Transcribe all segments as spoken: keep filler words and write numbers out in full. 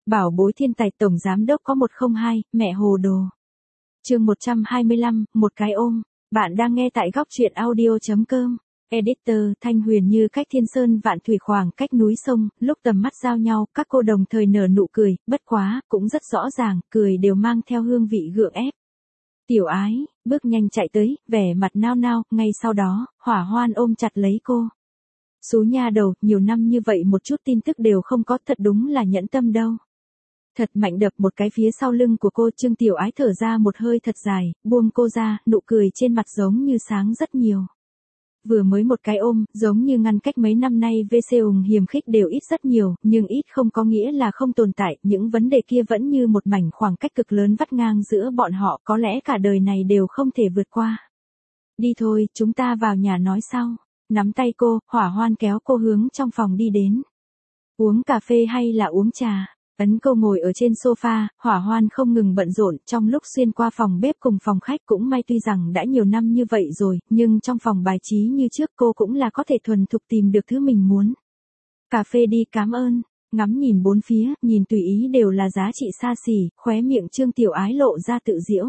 Bảo bối thiên tài tổng giám đốc có một không hai, mẹ hồ đồ. Chương một trăm hai mươi lăm, một cái ôm. Bạn đang nghe tại góc truyện audio chấm com. Editor Thanh Huyền như cách thiên sơn vạn thủy, khoảng cách núi sông, lúc tầm mắt giao nhau, các cô đồng thời nở nụ cười, bất quá, cũng rất rõ ràng, cười đều mang theo hương vị gượng ép. Tiểu Ái, bước nhanh chạy tới, vẻ mặt nao nao, ngay sau đó, Hỏa Hoan ôm chặt lấy cô. Xú nha đầu, nhiều năm như vậy một chút tin tức đều không có, thật đúng là nhẫn tâm đâu. Thật mạnh đập một cái phía sau lưng của cô, Trương Tiểu Ái thở ra một hơi thật dài, buông cô ra, nụ cười trên mặt giống như sáng rất nhiều. Vừa mới một cái ôm, giống như ngăn cách mấy năm nay vê xê ùng hiềm khích đều ít rất nhiều, nhưng ít không có nghĩa là không tồn tại, những vấn đề kia vẫn như một mảnh khoảng cách cực lớn vắt ngang giữa bọn họ, có lẽ cả đời này đều không thể vượt qua. Đi thôi, chúng ta vào nhà nói sau. Nắm tay cô, Hỏa Hoan kéo cô hướng trong phòng đi đến. Uống cà phê hay là uống trà? Ấn cô ngồi ở trên sofa, Hỏa Hoan không ngừng bận rộn, trong lúc xuyên qua phòng bếp cùng phòng khách cũng may tuy rằng đã nhiều năm như vậy rồi, nhưng trong phòng bài trí như trước cô cũng là có thể thuần thục tìm được thứ mình muốn. Cà phê đi, cảm ơn. Ngắm nhìn bốn phía, nhìn tùy ý đều là giá trị xa xỉ, khóe miệng Trương Tiểu Ái lộ ra tự giễu.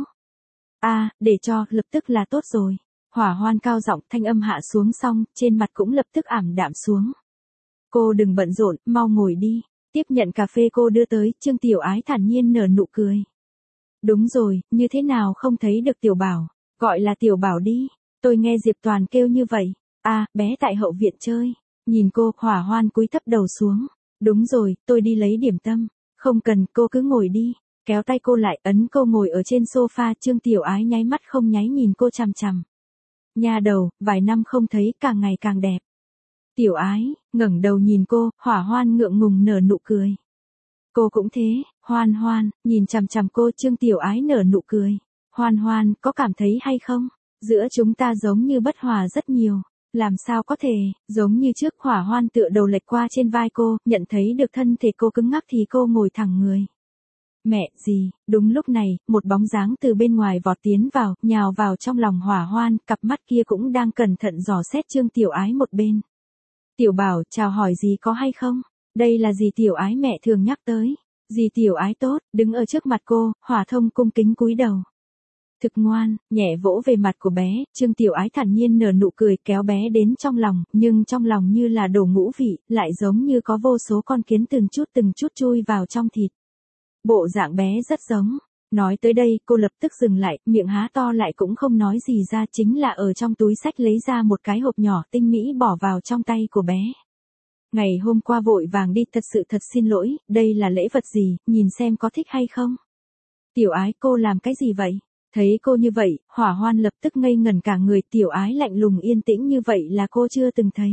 À, để cho, lập tức là tốt rồi. Hỏa Hoan cao giọng, thanh âm hạ xuống xong, trên mặt cũng lập tức ảm đạm xuống. Cô đừng bận rộn, mau ngồi đi. Tiếp nhận cà phê cô đưa tới, Trương Tiểu Ái thản nhiên nở nụ cười. Đúng rồi, như thế nào không thấy được Tiểu Bảo, gọi là Tiểu Bảo đi, tôi nghe Diệp Toàn kêu như vậy. À, bé tại hậu viện chơi. Nhìn cô, Hỏa Hoan cúi thấp đầu xuống. Đúng rồi, tôi đi lấy điểm tâm. Không cần, cô cứ ngồi đi. Kéo tay cô lại, ấn cô ngồi ở trên sofa, Trương Tiểu Ái nháy mắt không nháy nhìn cô chằm chằm. Nha đầu, vài năm không thấy, càng ngày càng đẹp. Tiểu Ái, ngẩng đầu nhìn cô, Hỏa Hoan ngượng ngùng nở nụ cười. Cô cũng thế, Hoan Hoan, nhìn chằm chằm cô, Trương Tiểu Ái nở nụ cười. Hoan Hoan, có cảm thấy hay không? Giữa chúng ta giống như bất hòa rất nhiều. Làm sao có thể, giống như trước. Hỏa Hoan tựa đầu lệch qua trên vai cô, nhận thấy được thân thể cô cứng ngắc thì cô ngồi thẳng người. Mẹ, gì? Đúng lúc này, một bóng dáng từ bên ngoài vọt tiến vào, nhào vào trong lòng Hỏa Hoan, cặp mắt kia cũng đang cẩn thận dò xét Trương Tiểu Ái một bên. Tiểu Bảo, chào hỏi gì có hay không? Đây là dì Tiểu Ái mẹ thường nhắc tới. Dì Tiểu Ái tốt, đứng ở trước mặt cô, Hỏa Thông cung kính cúi đầu. Thực ngoan, nhẹ vỗ về mặt của bé, Trương Tiểu Ái thản nhiên nở nụ cười, kéo bé đến trong lòng, nhưng trong lòng như là đổ ngũ vị, lại giống như có vô số con kiến từng chút từng chút chui vào trong thịt. Bộ dạng bé rất giống. Nói tới đây, cô lập tức dừng lại, miệng há to lại cũng không nói gì ra, chính là ở trong túi xách lấy ra một cái hộp nhỏ tinh mỹ bỏ vào trong tay của bé. Ngày hôm qua vội vàng đi, thật sự thật xin lỗi, đây là lễ vật gì, nhìn xem có thích hay không. Tiểu Ái, cô làm cái gì vậy? Thấy cô như vậy, Hỏa Hoan lập tức ngây ngẩn cả người. Tiểu Ái lạnh lùng yên tĩnh như vậy là cô chưa từng thấy.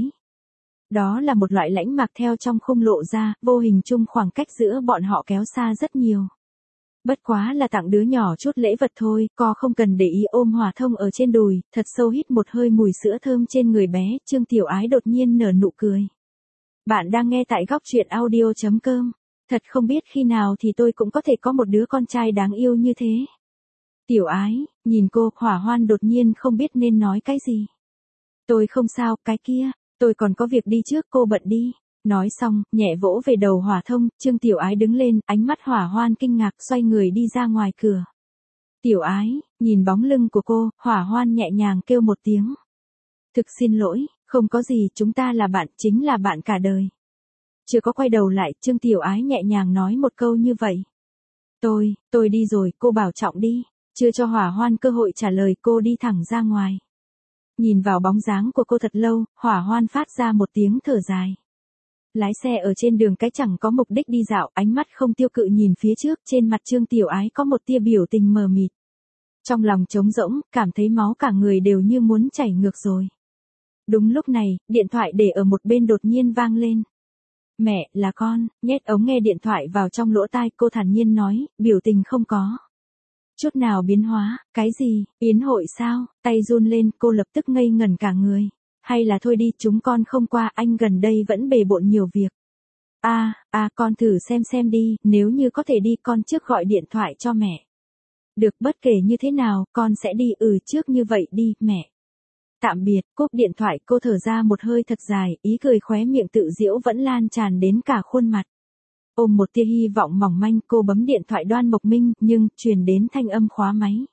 Đó là một loại lãnh mạc theo trong khung lộ ra, vô hình chung khoảng cách giữa bọn họ kéo xa rất nhiều. Bất quá là tặng đứa nhỏ chút lễ vật thôi, co không cần để ý, ôm Hỏa Thông ở trên đùi, thật sâu hít một hơi mùi sữa thơm trên người bé, Trương Tiểu Ái đột nhiên nở nụ cười. Bạn đang nghe tại góc truyện audio chấm com. Thật không biết khi nào thì tôi cũng có thể có một đứa con trai đáng yêu như thế. Tiểu Ái, nhìn cô, Hỏa Hoan đột nhiên không biết nên nói cái gì. Tôi không sao, cái kia, tôi còn có việc đi trước, cô bận đi. Nói xong, nhẹ vỗ về đầu Hỏa Thông, Trương Tiểu Ái đứng lên, ánh mắt Hỏa Hoan kinh ngạc, xoay người đi ra ngoài cửa. Tiểu Ái, nhìn bóng lưng của cô, Hỏa Hoan nhẹ nhàng kêu một tiếng. Thực xin lỗi, không có gì, chúng ta là bạn, chính là bạn cả đời. Chưa có quay đầu lại, Trương Tiểu Ái nhẹ nhàng nói một câu như vậy. Tôi, tôi đi rồi, cô bảo trọng đi. Chưa cho Hỏa Hoan cơ hội trả lời, cô đi thẳng ra ngoài. Nhìn vào bóng dáng của cô thật lâu, Hỏa Hoan phát ra một tiếng thở dài. Lái xe ở trên đường cái chẳng có mục đích đi dạo, ánh mắt không tiêu cự nhìn phía trước, trên mặt Trương Tiểu Ái có một tia biểu tình mờ mịt. Trong lòng trống rỗng, cảm thấy máu cả người đều như muốn chảy ngược rồi. Đúng lúc này, điện thoại để ở một bên đột nhiên vang lên. Mẹ, là con, nhét ống nghe điện thoại vào trong lỗ tai, cô thản nhiên nói, biểu tình không có chút nào biến hóa. Cái gì, yến hội sao? Tay run lên, cô lập tức ngây ngẩn cả người. Hay là thôi đi, chúng con không qua, anh gần đây vẫn bề bộn nhiều việc. À, à, con thử xem xem đi, nếu như có thể đi, con trước gọi điện thoại cho mẹ. Được, bất kể như thế nào, con sẽ đi, ừ trước như vậy đi, mẹ. Tạm biệt, cúp điện thoại, cô thở ra một hơi thật dài, ý cười khóe miệng tự giễu vẫn lan tràn đến cả khuôn mặt. Ôm một tia hy vọng mỏng manh, cô bấm điện thoại Đoan Mộc Minh, nhưng, truyền đến thanh âm khóa máy.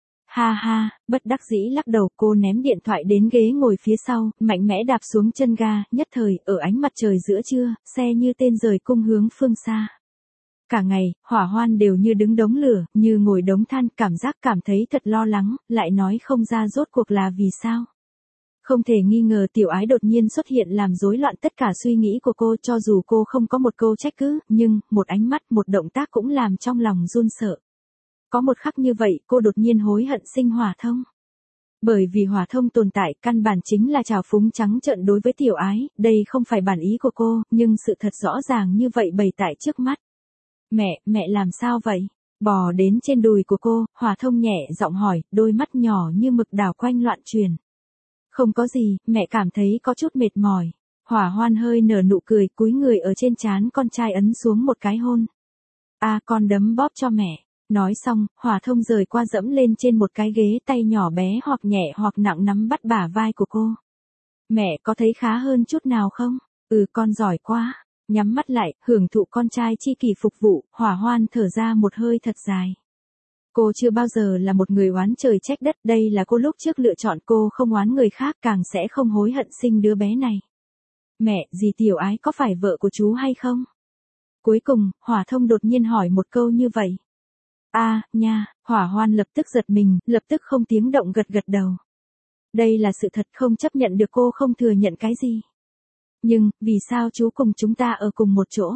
Ha ha, bất đắc dĩ lắc đầu, cô ném điện thoại đến ghế ngồi phía sau, mạnh mẽ đạp xuống chân ga, nhất thời, ở ánh mặt trời giữa trưa, xe như tên rời cung hướng phương xa. Cả ngày, Hỏa Hoan đều như đứng đống lửa, như ngồi đống than, cảm giác cảm thấy thật lo lắng, lại nói không ra rốt cuộc là vì sao. Không thể nghi ngờ Tiểu Ái đột nhiên xuất hiện làm rối loạn tất cả suy nghĩ của cô, cho dù cô không có một câu trách cứ, nhưng, một ánh mắt, một động tác cũng làm trong lòng run sợ. Có một khắc như vậy, cô đột nhiên hối hận sinh Hỏa Thông. Bởi vì Hỏa Thông tồn tại, căn bản chính là trào phúng trắng trợn đối với Tiểu Ái, đây không phải bản ý của cô, nhưng sự thật rõ ràng như vậy bày tại trước mắt. Mẹ, mẹ làm sao vậy? Bò đến trên đùi của cô, Hỏa Thông nhẹ giọng hỏi, đôi mắt nhỏ như mực đảo quanh loạn truyền. Không có gì, mẹ cảm thấy có chút mệt mỏi. Hỏa Hoan hơi nở nụ cười, cúi người ở trên trán con trai ấn xuống một cái hôn. A à, con đấm bóp cho mẹ. Nói xong, Hỏa Thông rời qua dẫm lên trên một cái ghế, tay nhỏ bé hoặc nhẹ hoặc nặng nắm bắt bả vai của cô. Mẹ có thấy khá hơn chút nào không? Ừ, con giỏi quá. Nhắm mắt lại, hưởng thụ con trai chi kỷ phục vụ, Hỏa Hoan thở ra một hơi thật dài. Cô chưa bao giờ là một người oán trời trách đất, đây là cô lúc trước lựa chọn, cô không oán người khác, càng sẽ không hối hận sinh đứa bé này. Mẹ, dì Tiểu Ái có phải vợ của chú hay không? Cuối cùng, Hỏa Thông đột nhiên hỏi một câu như vậy. A, à, nha, Hỏa Hoan lập tức giật mình, lập tức không tiếng động gật gật đầu. Đây là sự thật, không chấp nhận được, cô không thừa nhận cái gì. Nhưng, vì sao chú cùng chúng ta ở cùng một chỗ?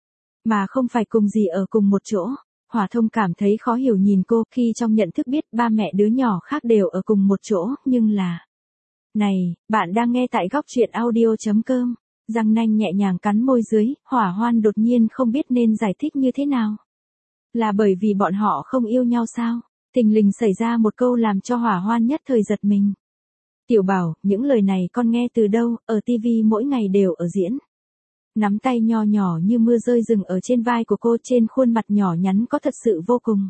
Mà không phải cùng dì ở cùng một chỗ? Hỏa Thông cảm thấy khó hiểu nhìn cô, khi trong nhận thức biết ba mẹ đứa nhỏ khác đều ở cùng một chỗ, nhưng là... Này, bạn đang nghe tại góc truyện audio chấm com. Răng nanh nhẹ nhàng cắn môi dưới, Hỏa Hoan đột nhiên không biết nên giải thích như thế nào. Là bởi vì bọn họ không yêu nhau sao? Thình lình xảy ra một câu làm cho Hỏa Hoan nhất thời giật mình. Tiểu Bảo, những lời này con nghe từ đâu, ở tivi mỗi ngày đều ở diễn. Nắm tay nho nhỏ như mưa rơi rừng ở trên vai của cô, trên khuôn mặt nhỏ nhắn có thật sự vô cùng.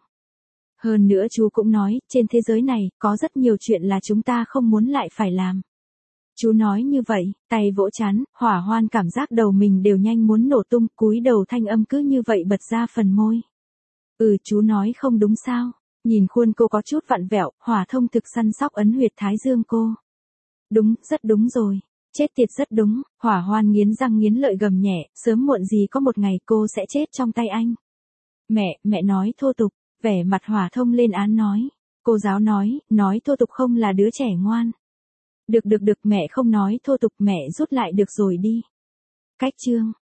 Hơn nữa chú cũng nói, trên thế giới này, có rất nhiều chuyện là chúng ta không muốn lại phải làm. Chú nói như vậy, tay vỗ chán, Hỏa Hoan cảm giác đầu mình đều nhanh muốn nổ tung, cúi đầu thanh âm cứ như vậy bật ra phần môi. Ừ, chú nói không đúng sao? Nhìn khuôn cô có chút vặn vẹo, Hỏa Thông thực săn sóc ấn huyệt thái dương cô. Đúng, rất đúng rồi. Chết tiệt, rất đúng. Hỏa Hoan nghiến răng nghiến lợi gầm nhẹ, sớm muộn gì có một ngày cô sẽ chết trong tay anh. Mẹ, mẹ nói thô tục. Vẻ mặt Hỏa Thông lên án nói. Cô giáo nói, nói thô tục không là đứa trẻ ngoan. Được được được, mẹ không nói thô tục, mẹ rút lại được rồi đi. Cách chương.